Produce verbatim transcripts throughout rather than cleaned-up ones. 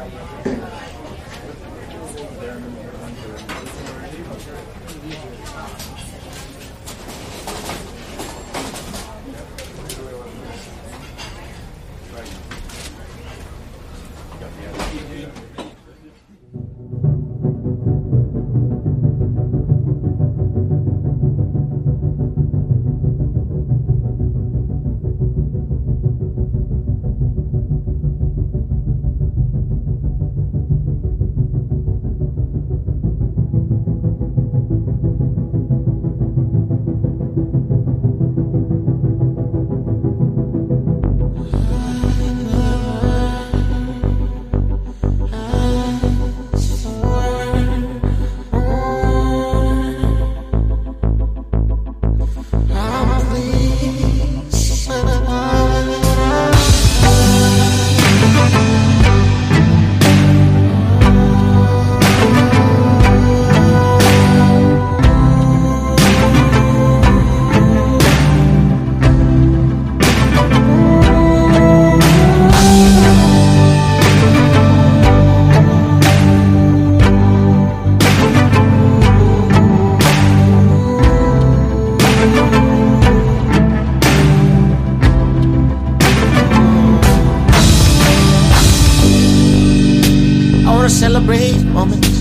Celebrate moments,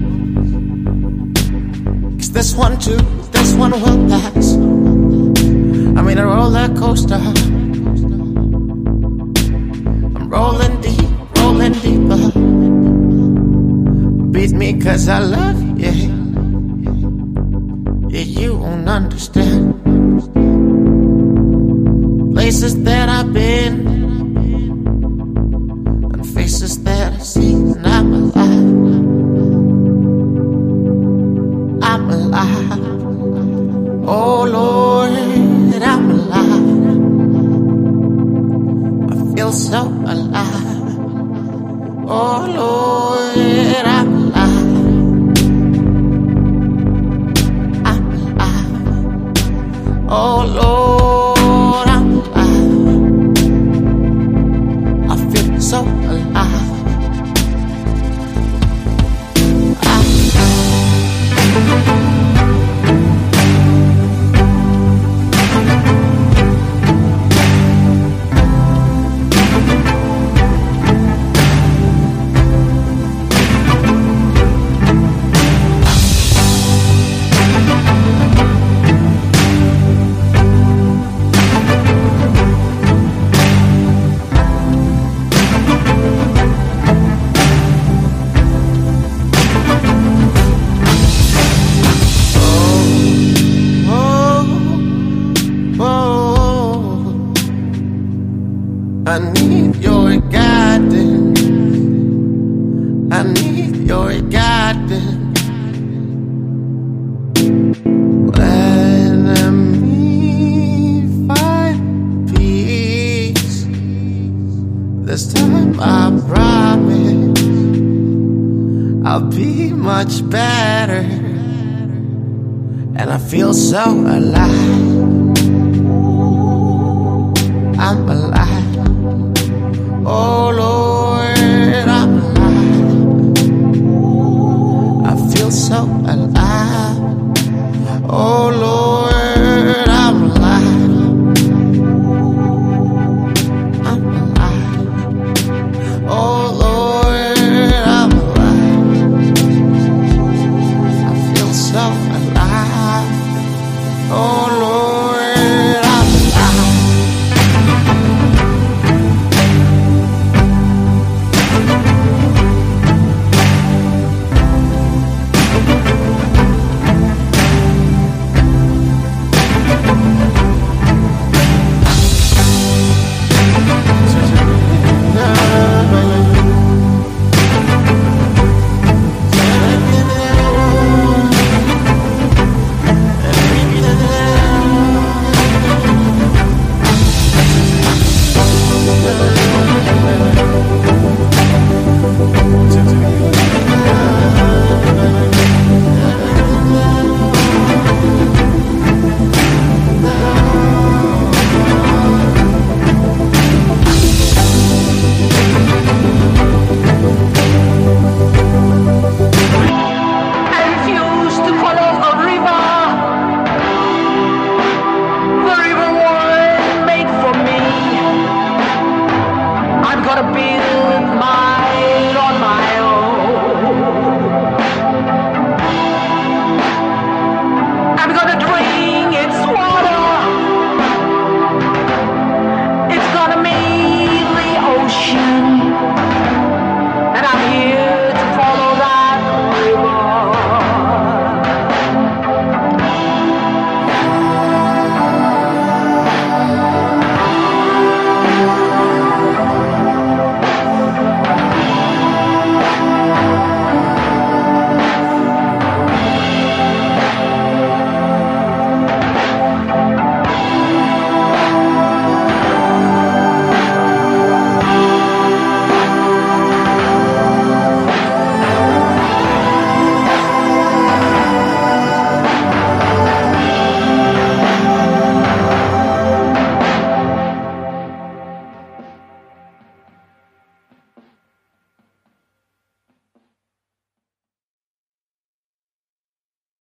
'cause this one too, this one will pass. I'm in a roller coaster, I'm rolling deep, rolling deeper. Beat me 'cause I love you, yeah. Yeah, you won't understand places that I've been and faces that I've seen. And I'm alive, I'm alive. Oh Lord, I'm alive. I feel so alive. Oh Lord, I'm alive. I'm alive. Oh Lord, I'm alive. I feel so alive. I need your guidance. I need your guidance. Let me find peace. This time I promise I'll be much better. And I feel so alive.